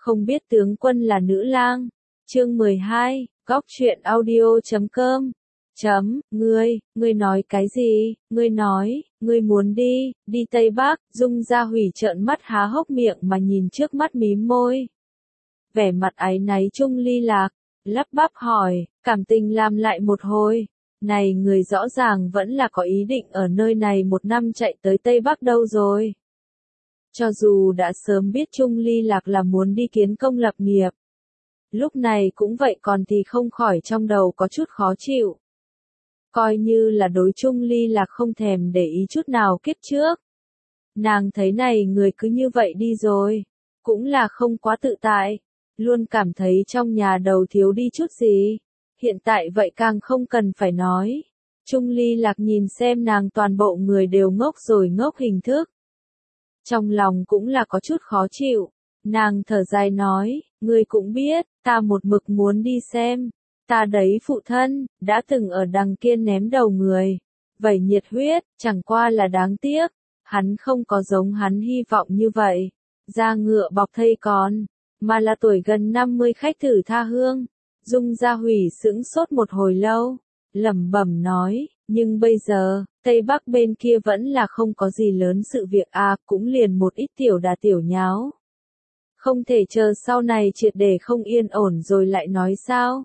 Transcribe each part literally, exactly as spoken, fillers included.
Không biết tướng quân là nữ lang. Chương mười hai, góc truyện audio chấm com. Chấm, ngươi, ngươi nói cái gì, ngươi nói, ngươi muốn đi, đi Tây Bắc, Dung Gia Hủy trợn mắt há hốc miệng mà nhìn trước mắt mím môi. Vẻ mặt áy náy Trung Ly Lạc, lắp bắp hỏi, cảm tình làm lại một hồi. Này người rõ ràng vẫn là có ý định ở nơi này một năm chạy tới Tây Bắc đâu rồi. Cho dù đã sớm biết Trung Ly Lạc là muốn đi kiến công lập nghiệp. Lúc này cũng vậy còn thì không khỏi trong đầu có chút khó chịu. Coi như là đối Trung Ly Lạc không thèm để ý chút nào kiếp trước. Nàng thấy này người cứ như vậy đi rồi. Cũng là không quá tự tại. Luôn cảm thấy trong nhà đầu thiếu đi chút gì. Hiện tại vậy càng không cần phải nói. Trung Ly Lạc nhìn xem nàng toàn bộ người đều ngốc rồi ngốc hình thức. Trong lòng cũng là có chút khó chịu. Nàng thở dài nói, ngươi cũng biết, ta một mực muốn đi xem. Ta đấy phụ thân, đã từng ở đằng kia ném đầu người. Vậy nhiệt huyết, chẳng qua là đáng tiếc. Hắn không có giống hắn hy vọng như vậy. Da ngựa bọc thây con. Mà là tuổi gần năm mươi khách thử tha hương. Dung Gia Hủy sững sốt một hồi lâu. Lẩm bẩm nói, nhưng bây giờ, Tây Bắc bên kia vẫn là không có gì lớn sự việc à, cũng liền một ít tiểu đà tiểu nháo. Không thể chờ sau này triệt để không yên ổn rồi lại nói sao?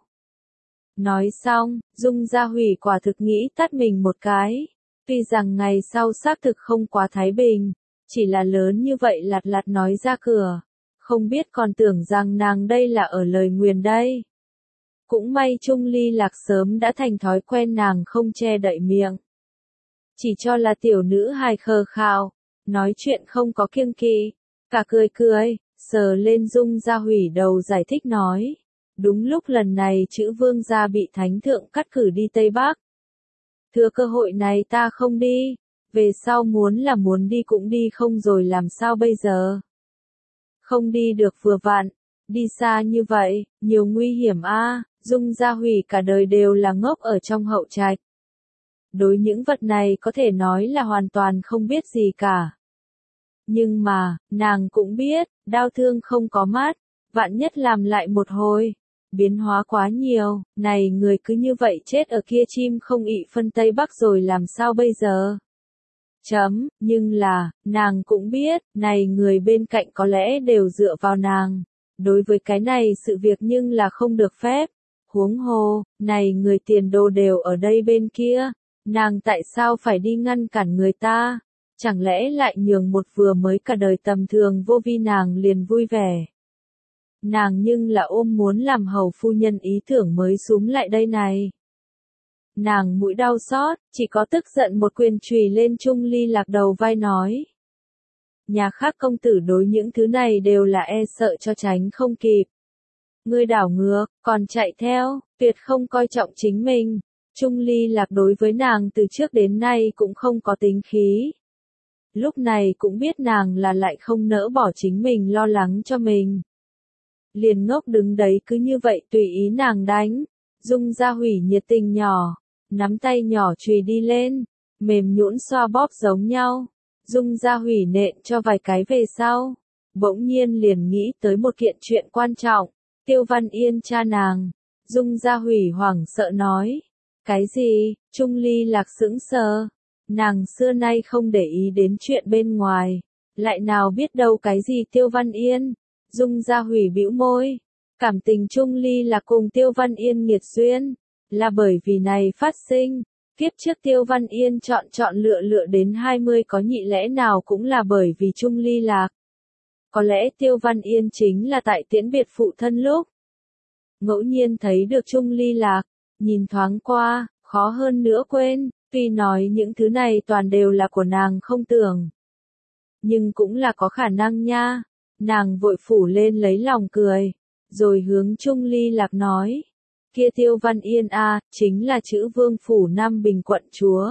Nói xong, Dung Gia Hủy quả thực nghĩ tắt mình một cái. Tuy rằng ngày sau xác thực không quá thái bình, chỉ là lớn như vậy lạt lạt nói ra cửa. Không biết còn tưởng rằng nàng đây là ở lời nguyền đây. Cũng may Trung Ly Lạc sớm đã thành thói quen nàng không che đậy miệng. Chỉ cho là tiểu nữ hài khờ khào, nói chuyện không có kiêng kỵ, cả cười cười, sờ lên Dung Gia Hủy đầu giải thích nói. Đúng lúc lần này chữ vương gia bị thánh thượng cắt cử đi Tây Bắc. Thừa cơ hội này ta không đi, về sau muốn là muốn đi cũng đi không rồi làm sao bây giờ. Không đi được vừa vặn, đi xa như vậy, nhiều nguy hiểm a. À. Dung Gia Hủy cả đời đều là ngốc ở trong hậu trạch. Đối những vật này có thể nói là hoàn toàn không biết gì cả. Nhưng mà, nàng cũng biết, đau thương không có mắt, vạn nhất làm lại một hồi. Biến hóa quá nhiều, này người cứ như vậy chết ở kia chim không ị phân Tây Bắc rồi làm sao bây giờ? Chấm, nhưng là, nàng cũng biết, này người bên cạnh có lẽ đều dựa vào nàng. Đối với cái này sự việc nhưng là không được phép. Huống hồ, này người tiền đồ đều ở đây bên kia, nàng tại sao phải đi ngăn cản người ta? Chẳng lẽ lại nhường một vừa mới cả đời tầm thường vô vi nàng liền vui vẻ? Nàng nhưng là ôm muốn làm hầu phu nhân ý tưởng mới súm lại đây này. Nàng mũi đau xót, chỉ có tức giận một quyền chùy lên Trung Ly Lạc đầu vai nói. Nhà khác công tử đối những thứ này đều là e sợ cho tránh không kịp. Ngươi đảo ngược, còn chạy theo, tuyệt không coi trọng chính mình. Trung Ly Lạc đối với nàng từ trước đến nay cũng không có tính khí. Lúc này cũng biết nàng là lại không nỡ bỏ chính mình lo lắng cho mình. Liền ngốc đứng đấy cứ như vậy tùy ý nàng đánh. Dung Gia Hủy nhiệt tình nhỏ, nắm tay nhỏ chùy đi lên, mềm nhũn xoa bóp giống nhau. Dung Gia Hủy nện cho vài cái về sau. Bỗng nhiên liền nghĩ tới một kiện chuyện quan trọng. Tiêu Văn Yên cha nàng. Dung Gia Hủy hoảng sợ nói. Cái gì? Trung Ly Lạc sững sờ. Nàng xưa nay không để ý đến chuyện bên ngoài. Lại nào biết đâu cái gì Tiêu Văn Yên. Dung Gia Hủy bĩu môi. Cảm tình Trung Ly Lạc cùng Tiêu Văn Yên nghiệt duyên. Là bởi vì này phát sinh. Kiếp trước Tiêu Văn Yên chọn chọn lựa lựa đến hai mươi có nhị lẽ nào cũng là bởi vì Trung Ly Lạc. Có lẽ Tiêu Văn Yên chính là tại tiễn biệt phụ thân lúc. Ngẫu nhiên thấy được Trung Ly Lạc, nhìn thoáng qua, khó hơn nữa quên, tuy nói những thứ này toàn đều là của nàng không tưởng. Nhưng cũng là có khả năng nha, nàng vội phủ lên lấy lòng cười, rồi hướng Trung Ly Lạc nói. Kia Tiêu Văn Yên a, chính là chữ vương phủ Nam Bình quận chúa.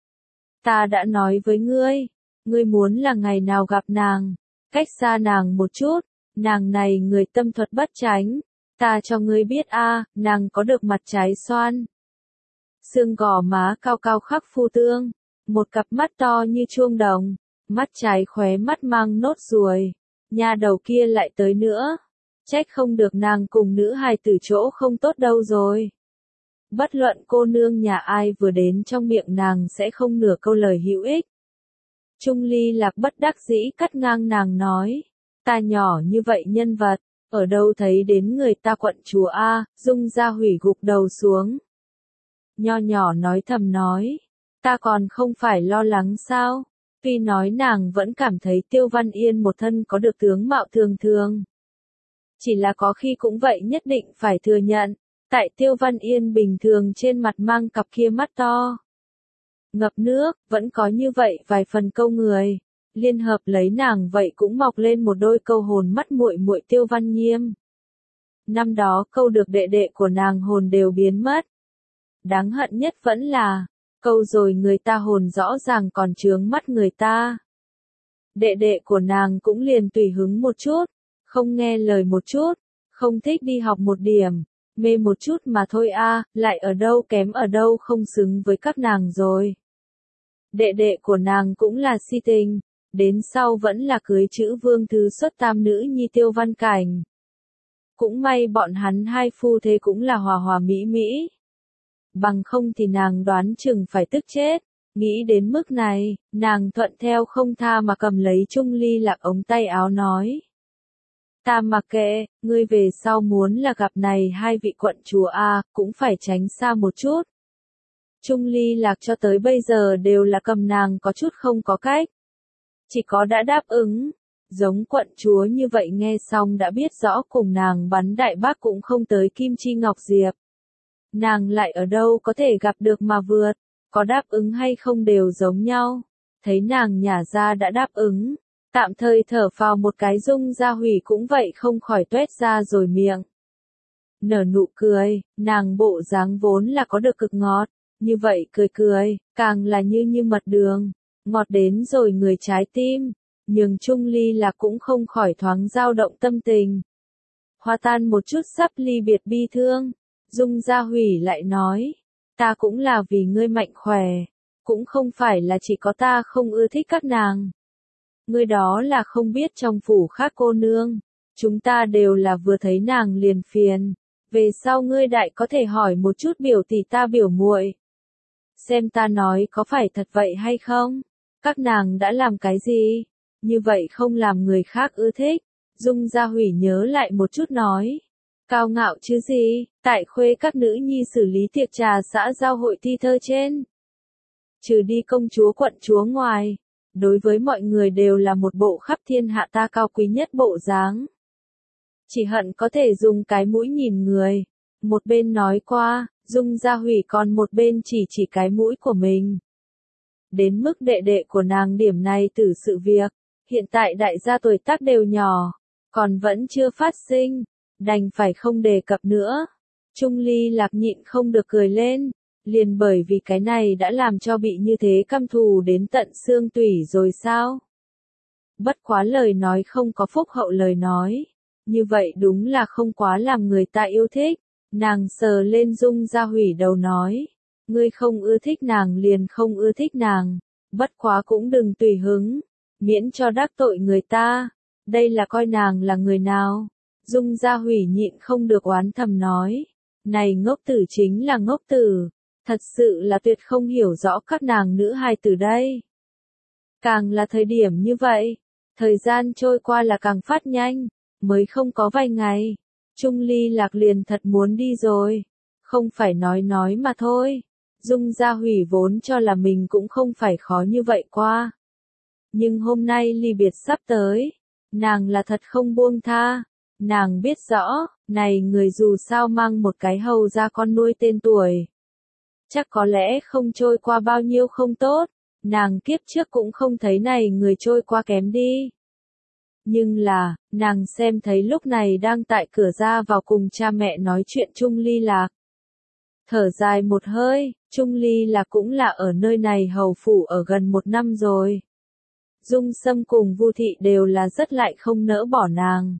Ta đã nói với ngươi, ngươi muốn là ngày nào gặp nàng. Cách xa nàng một chút, nàng này người tâm thuật bất tránh, ta cho ngươi biết a, à, nàng có được mặt trái xoan. Xương gò má cao cao khắc phu tương, một cặp mắt to như chuông đồng, mắt trái khóe mắt mang nốt ruồi, nha đầu kia lại tới nữa. Trách không được nàng cùng nữ hài tử chỗ không tốt đâu rồi. Bất luận cô nương nhà ai vừa đến trong miệng nàng sẽ không nửa câu lời hữu ích. Trung Ly Lạc bất đắc dĩ cắt ngang nàng nói, ta nhỏ như vậy nhân vật, ở đâu thấy đến người ta quận chúa a, Dung Gia Hủy gục đầu xuống. Nho nhỏ nói thầm nói, ta còn không phải lo lắng sao, tuy nói nàng vẫn cảm thấy Tiêu Văn Yên một thân có được tướng mạo thường thường. Chỉ là có khi cũng vậy nhất định phải thừa nhận, tại Tiêu Văn Yên bình thường trên mặt mang cặp kia mắt to. Ngập nước, vẫn có như vậy vài phần câu người, liên hợp lấy nàng vậy cũng mọc lên một đôi câu hồn mắt muội muội Tiêu Văn Nhiêm. Năm đó câu được đệ đệ của nàng hồn đều biến mất. Đáng hận nhất vẫn là, câu rồi người ta hồn rõ ràng còn chướng mắt người ta. Đệ đệ của nàng cũng liền tùy hứng một chút, không nghe lời một chút, không thích đi học một điểm, mê một chút mà thôi a, lại ở đâu kém ở đâu không xứng với các nàng rồi. Đệ đệ của nàng cũng là si tình, đến sau vẫn là cưới chữ vương thứ xuất tam nữ nhi Tiêu Văn Cảnh. Cũng may bọn hắn hai phu thế cũng là hòa hòa mỹ mỹ. Bằng không thì nàng đoán chừng phải tức chết, nghĩ đến mức này, nàng thuận theo không tha mà cầm lấy Trung Ly Lạc ống tay áo nói. Ta mặc kệ, ngươi về sau muốn là gặp này hai vị quận chúa a, cũng phải tránh xa một chút. Trung Ly Lạc cho tới bây giờ đều là cầm nàng có chút không có cách. Chỉ có đã đáp ứng, giống quận chúa như vậy nghe xong đã biết rõ cùng nàng bắn đại bác cũng không tới Kim Chi Ngọc Diệp. Nàng lại ở đâu có thể gặp được mà vượt, có đáp ứng hay không đều giống nhau. Thấy nàng nhả ra đã đáp ứng, tạm thời thở phào một cái Dung Gia Hủy cũng vậy không khỏi tuét ra rồi miệng. Nở nụ cười, nàng bộ dáng vốn là có được cực ngọt, như vậy cười cười, càng là như như mật đường, ngọt đến rồi người trái tim, nhường Trung Ly Lạc cũng không khỏi thoáng dao động tâm tình. Hoa tan một chút sắp ly biệt bi thương, Dung Gia Hủy lại nói, ta cũng là vì ngươi mạnh khỏe, cũng không phải là chỉ có ta không ưa thích các nàng. Ngươi đó là không biết trong phủ khác cô nương, chúng ta đều là vừa thấy nàng liền phiền, về sau ngươi đại có thể hỏi một chút biểu tỷ ta biểu muội, xem ta nói có phải thật vậy hay không, các nàng đã làm cái gì, như vậy không làm người khác ưa thích. Dung Gia Hủy nhớ lại một chút nói, cao ngạo chứ gì, tại khuê các nữ nhi xử lý tiệc trà xã giao hội thi thơ trên. Trừ đi công chúa quận chúa ngoài, đối với mọi người đều là một bộ khắp thiên hạ ta cao quý nhất bộ dáng. Chỉ hận có thể dùng cái mũi nhìn người. Một bên nói qua, Dung Gia Hủy còn một bên chỉ chỉ cái mũi của mình. Đến mức đệ đệ của nàng điểm này tử sự việc, hiện tại đại gia tuổi tác đều nhỏ, còn vẫn chưa phát sinh, đành phải không đề cập nữa. Trung Ly Lạc nhịn không được cười lên, liền bởi vì cái này đã làm cho bị như thế căm thù đến tận xương tủy rồi sao? Bất quá lời nói không có phúc hậu lời nói, như vậy đúng là không quá làm người ta yêu thích. Nàng sờ lên Dung Gia Hủy đầu nói, ngươi không ưa thích nàng liền không ưa thích nàng, bất quá cũng đừng tùy hứng, miễn cho đắc tội người ta, đây là coi nàng là người nào. Dung Gia Hủy nhịn không được oán thầm nói, này ngốc tử chính là ngốc tử, thật sự là tuyệt không hiểu rõ các nàng nữ hài tử đây. Càng là thời điểm như vậy, thời gian trôi qua là càng phát nhanh, mới không có vài ngày. Trung Ly Lạc liền thật muốn đi rồi, không phải nói nói mà thôi. Dung Gia Hủy vốn cho là mình cũng không phải khó như vậy qua. Nhưng hôm nay ly biệt sắp tới, nàng là thật không buông tha. Nàng biết rõ, này người dù sao mang một cái hầu ra con nuôi tên tuổi. Chắc có lẽ không trôi qua bao nhiêu không tốt, nàng kiếp trước cũng không thấy này người trôi qua kém đi. Nhưng là, nàng xem thấy lúc này đang tại cửa ra vào cùng cha mẹ nói chuyện Trung Ly Lạc. Thở dài một hơi, Trung Ly Lạc cũng là ở nơi này hầu phủ ở gần một năm rồi. Dung Sâm cùng Vu Thị đều là rất lại không nỡ bỏ nàng.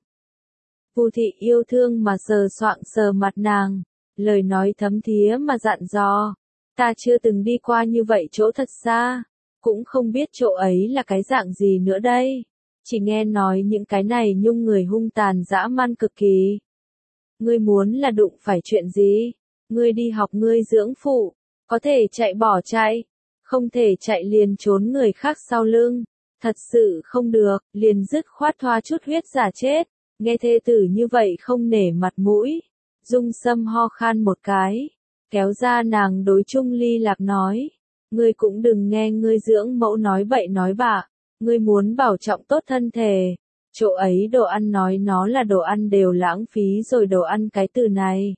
Vu Thị yêu thương mà sờ soạng sờ mặt nàng, lời nói thấm thía mà dặn dò, ta chưa từng đi qua như vậy chỗ thật xa, cũng không biết chỗ ấy là cái dạng gì nữa đây. chỉ nghe nói những cái này nhung người hung tàn dã man cực kỳ. Ngươi muốn là đụng phải chuyện gì? Ngươi đi học ngươi dưỡng phụ, có thể chạy bỏ chạy, không thể chạy liền trốn người khác sau lưng. Thật sự không được, liền dứt khoát thoa chút huyết giả chết. Nghe thê tử như vậy không nể mặt mũi. Dung Sâm ho khan một cái, kéo ra nàng đối Trung Ly Lạc nói. Ngươi cũng đừng nghe ngươi dưỡng mẫu nói bậy nói bạ, ngươi muốn bảo trọng tốt thân thể. Chỗ ấy đồ ăn nói nó là đồ ăn đều lãng phí rồi đồ ăn cái từ này.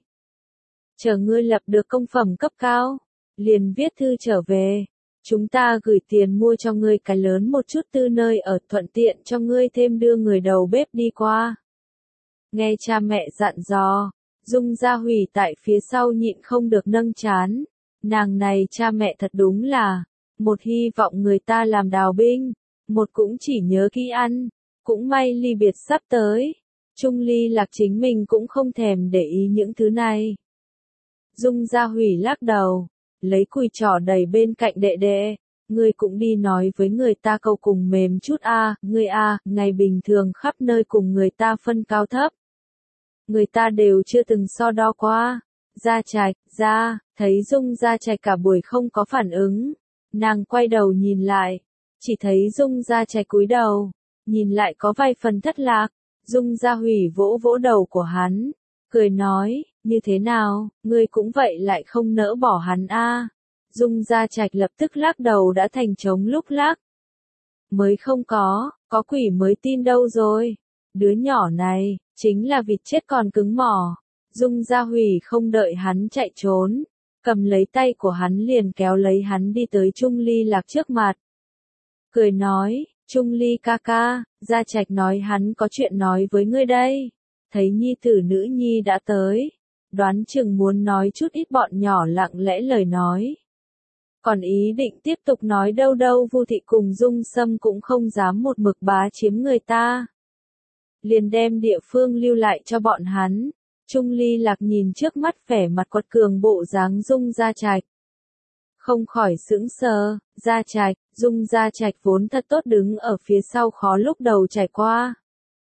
Chờ ngươi lập được công phẩm cấp cao, liền viết thư trở về. Chúng ta gửi tiền mua cho ngươi cái lớn một chút tư nơi ở thuận tiện cho ngươi thêm đưa người đầu bếp đi qua. Nghe cha mẹ dặn dò, Dung Gia Hủy tại phía sau nhịn không được nâng chán. Nàng này cha mẹ thật đúng là, một hy vọng người ta làm đào binh, một cũng chỉ nhớ kỹ ăn, cũng may ly biệt sắp tới. Trung Ly Lạc chính mình cũng không thèm để ý những thứ này. Dung Gia Hủy lắc đầu, lấy cùi trỏ đầy bên cạnh đệ đệ, ngươi cũng đi nói với người ta câu cùng mềm chút a, ngươi a, ngày bình thường khắp nơi cùng người ta phân cao thấp. Người ta đều chưa từng so đo qua. Gia Trạch, ra, thấy Dung Gia Trạch cả buổi không có phản ứng, nàng quay đầu nhìn lại, chỉ thấy Dung Gia Trạch cúi đầu, nhìn lại có vài phần thất lạc. Dung Gia Hủy vỗ vỗ đầu của hắn, cười nói, như thế nào, ngươi cũng vậy lại không nỡ bỏ hắn a. Dung Gia Trạch lập tức lắc đầu đã thành trống lúc lắc. Mới không có, có quỷ mới tin đâu rồi. Đứa nhỏ này, chính là vịt chết còn cứng mỏ. Dung Gia Hủy không đợi hắn chạy trốn, cầm lấy tay của hắn liền kéo lấy hắn đi tới Trung Ly Lạc trước mặt. Cười nói, Trung Ly ca ca, Gia Trạch nói hắn có chuyện nói với ngươi đây. Thấy nhi tử nữ nhi đã tới, đoán chừng muốn nói chút ít bọn nhỏ lặng lẽ lời nói. Còn ý định tiếp tục nói đâu đâu Vu thị cùng Dung Sâm cũng không dám một mực bá chiếm người ta. Liền đem địa phương lưu lại cho bọn hắn. Trung Ly Lạc nhìn trước mắt vẻ mặt quật cường bộ dáng Dung Gia Trạch. Không khỏi sững sờ, Gia Trạch, Dung Gia Trạch vốn thật tốt đứng ở phía sau khó lúc đầu trải qua.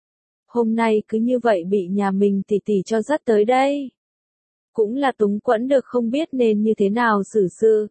Hôm nay cứ như vậy bị nhà mình tỉ tỉ cho dắt tới đây. Cũng là túng quẫn được không biết nên như thế nào xử sự.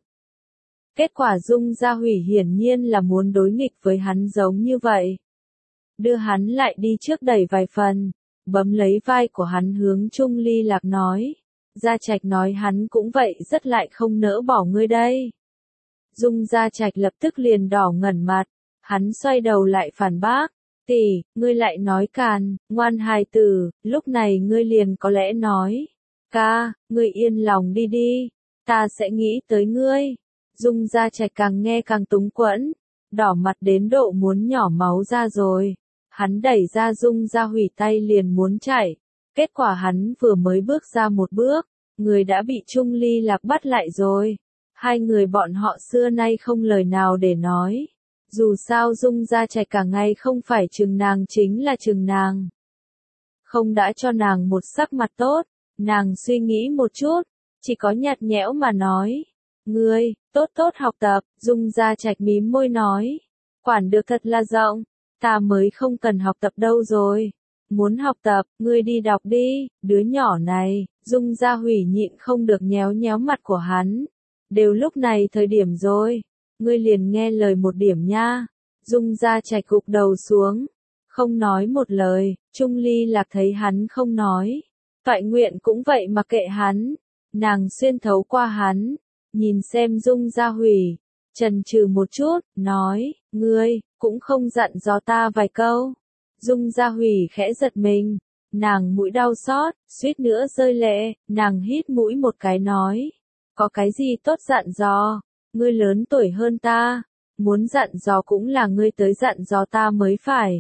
Kết quả Dung Gia Hủy hiển nhiên là muốn đối nghịch với hắn giống như vậy. Đưa hắn lại đi trước đẩy vài phần, bấm lấy vai của hắn hướng Trung Ly Lạc nói. Gia Trạch nói hắn cũng vậy rất lại không nỡ bỏ ngươi đây. Dung Gia Trạch lập tức liền đỏ ngẩn mặt, hắn xoay đầu lại phản bác. Tỷ, ngươi lại nói càn, ngoan hài tử, lúc này ngươi liền có lẽ nói. Ca, ngươi yên lòng đi đi, ta sẽ nghĩ tới ngươi. Dung Gia Trạch càng nghe càng túng quẫn, đỏ mặt đến độ muốn nhỏ máu ra rồi. Hắn đẩy ra Dung Gia Hủy tay liền muốn chạy. Kết quả hắn vừa mới bước ra một bước, người đã bị Trung Ly Lạc bắt lại rồi. Hai người bọn họ xưa nay không lời nào để nói. Dù sao Dung Gia Trạch cả ngày không phải chừng nàng chính là chừng nàng. Không đã cho nàng một sắc mặt tốt, nàng suy nghĩ một chút, chỉ có nhạt nhẽo mà nói. Ngươi, tốt tốt học tập, Dung Gia Trạch mím môi nói. Quản được thật là rộng, ta mới không cần học tập đâu rồi. Muốn học tập, ngươi đi đọc đi, đứa nhỏ này. Dung Gia Hủy nhịn không được nhéo nhéo mặt của hắn. Đều lúc này thời điểm rồi, ngươi liền nghe lời một điểm nha. Dung Gia Trạch gục đầu xuống, không nói một lời. Trung Ly Lạc thấy hắn không nói, toại nguyện cũng vậy mà kệ hắn. Nàng xuyên thấu qua hắn, nhìn xem Dung Gia Hủy, chần chừ một chút, nói, ngươi, cũng không dặn dò ta vài câu. Dung Gia Hủy khẽ giật mình, nàng mũi đau xót, suýt nữa rơi lệ, nàng hít mũi một cái nói, có cái gì tốt dặn dò, ngươi lớn tuổi hơn ta, muốn dặn dò cũng là ngươi tới dặn dò ta mới phải.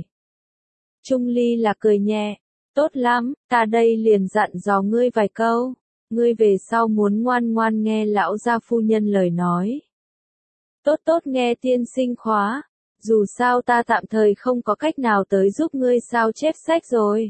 Trung Ly là cười nhẹ, tốt lắm, ta đây liền dặn dò ngươi vài câu, ngươi về sau muốn ngoan ngoan nghe lão gia phu nhân lời nói. Tốt tốt nghe tiên sinh khóa. Dù sao ta tạm thời không có cách nào tới giúp ngươi sao chép sách rồi.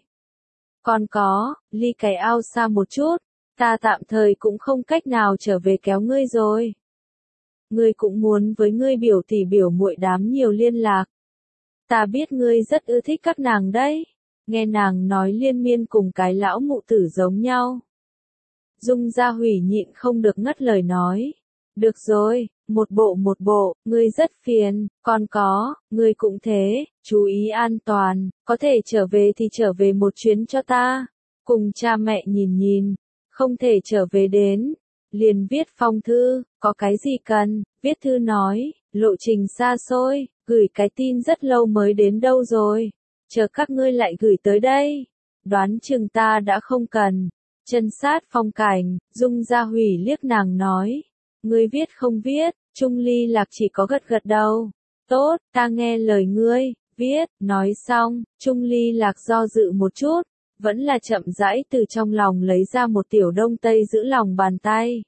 Còn có, ly cái ao xa một chút, ta tạm thời cũng không cách nào trở về kéo ngươi rồi. Ngươi cũng muốn với ngươi biểu tỷ biểu muội đám nhiều liên lạc. ta biết ngươi rất ưa thích các nàng đấy. Nghe nàng nói liên miên cùng cái lão mụ tử giống nhau. Dung Gia Hủy nhịn không được ngắt lời nói. Được rồi, một bộ một bộ, ngươi rất phiền, còn có, ngươi cũng thế, chú ý an toàn, có thể trở về thì trở về một chuyến cho ta. Cùng cha mẹ nhìn nhìn, không thể trở về đến, liền viết phong thư, có cái gì cần, viết thư nói, lộ trình xa xôi, gửi cái tin rất lâu mới đến đâu rồi, chờ các ngươi lại gửi tới đây, đoán chừng ta đã không cần. Chân sát phong cảnh, Dung Gia Hủy liếc nàng nói, ngươi viết không viết, Trung Ly Lạc chỉ có gật gật đầu, tốt, ta nghe lời ngươi, viết, nói xong, Trung Ly Lạc do dự một chút, vẫn là chậm rãi từ trong lòng lấy ra một tiểu đông tây giữ lòng bàn tay.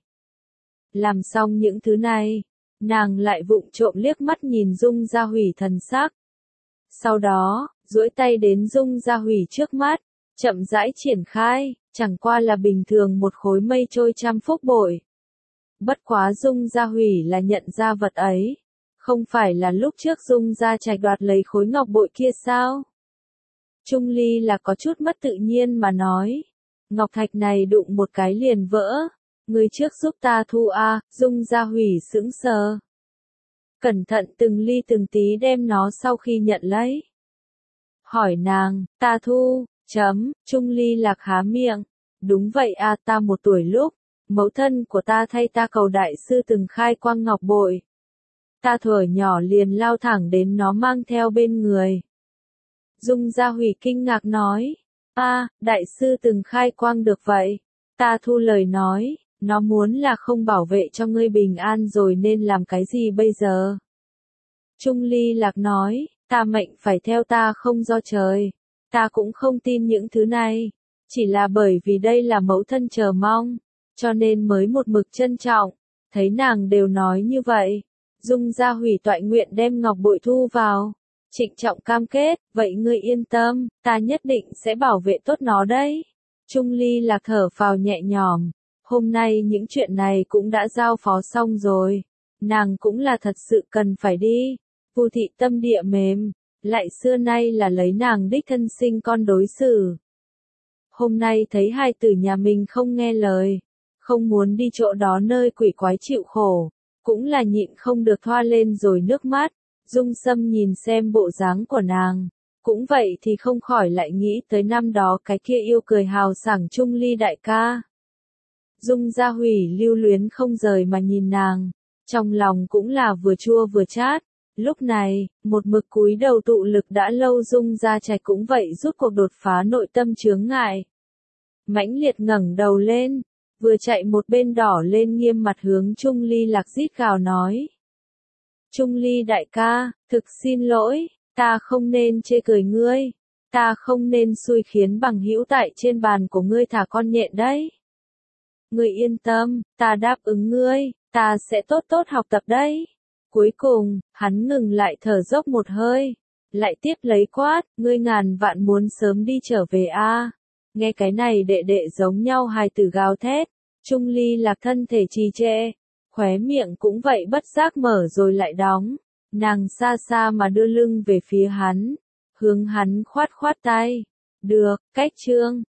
Làm xong những thứ này, nàng lại vụng trộm liếc mắt nhìn Dung Gia Hủy thần sắc. Sau đó, duỗi tay đến Dung Gia Hủy trước mắt, chậm rãi triển khai, chẳng qua là bình thường một khối mây trôi trăm phúc bội. Bất quá Dung Gia Hủy là nhận ra vật ấy, không phải là lúc trước Dung Gia Trạch đoạt lấy khối ngọc bội kia sao? Trung Ly là có chút mất tự nhiên mà nói, ngọc thạch này đụng một cái liền vỡ, người trước giúp ta thu a. Dung Gia Hủy sững sờ. Cẩn thận từng ly từng tí đem nó sau khi nhận lấy. Hỏi nàng, ta thu, chấm, Trung Ly Lạc há miệng. Đúng vậy a, ta một tuổi lúc, mẫu thân của ta thay ta cầu đại sư từng khai quang ngọc bội. Ta thuở nhỏ liền lao thẳng đến nó mang theo bên người. Dung Gia Hủy kinh ngạc nói, a, đại sư từng khai quang được vậy. Ta thu lời nói, nó muốn là không bảo vệ cho ngươi bình an rồi nên làm cái gì bây giờ? Trung Ly Lạc nói, ta mệnh phải theo ta không do trời. Ta cũng không tin những thứ này. Chỉ là bởi vì đây là mẫu thân chờ mong, cho nên mới một mực trân trọng. Thấy nàng đều nói như vậy, Dung Gia Hủy toại nguyện đem ngọc bội thu vào. Trịnh trọng cam kết, vậy ngươi yên tâm, ta nhất định sẽ bảo vệ tốt nó đấy. Trung Ly Lạc thở phào nhẹ nhõm, hôm nay những chuyện này cũng đã giao phó xong rồi, nàng cũng là thật sự cần phải đi. Vu thị tâm địa mềm, lại xưa nay là lấy nàng đích thân sinh con đối xử. Hôm nay thấy hai tử nhà mình không nghe lời, không muốn đi chỗ đó nơi quỷ quái chịu khổ, cũng là nhịn không được thoa lên rồi nước mắt. Dung Sâm nhìn xem bộ dáng của nàng, cũng vậy thì không khỏi lại nghĩ tới năm đó cái kia yêu cười hào sảng Trung Ly đại ca. Dung Gia Hủy lưu luyến không rời mà nhìn nàng, trong lòng cũng là vừa chua vừa chát. Lúc này, một mực cúi đầu tụ lực đã lâu Dung Gia Trạch cũng vậy rút cuộc đột phá nội tâm chướng ngại. Mãnh liệt ngẩng đầu lên, vừa chạy một bên đỏ lên nghiêm mặt hướng Trung Ly Lạc rít gào nói. Trung Ly đại ca, thực xin lỗi, ta không nên chê cười ngươi, ta không nên xui khiến bằng hữu tại trên bàn của ngươi thả con nhện đấy. Ngươi yên tâm, ta đáp ứng ngươi, ta sẽ tốt tốt học tập đấy. Cuối cùng, hắn ngừng lại thở dốc một hơi, lại tiếp lấy quát, ngươi ngàn vạn muốn sớm đi trở về a. À. Nghe cái này đệ đệ giống nhau hài tử gào thét, Trung Ly Lạc thân thể trì trệ, khóe miệng cũng vậy bất giác mở rồi lại đóng, nàng xa xa mà đưa lưng về phía hắn, hướng hắn khoát khoát tay. Được, cách chương.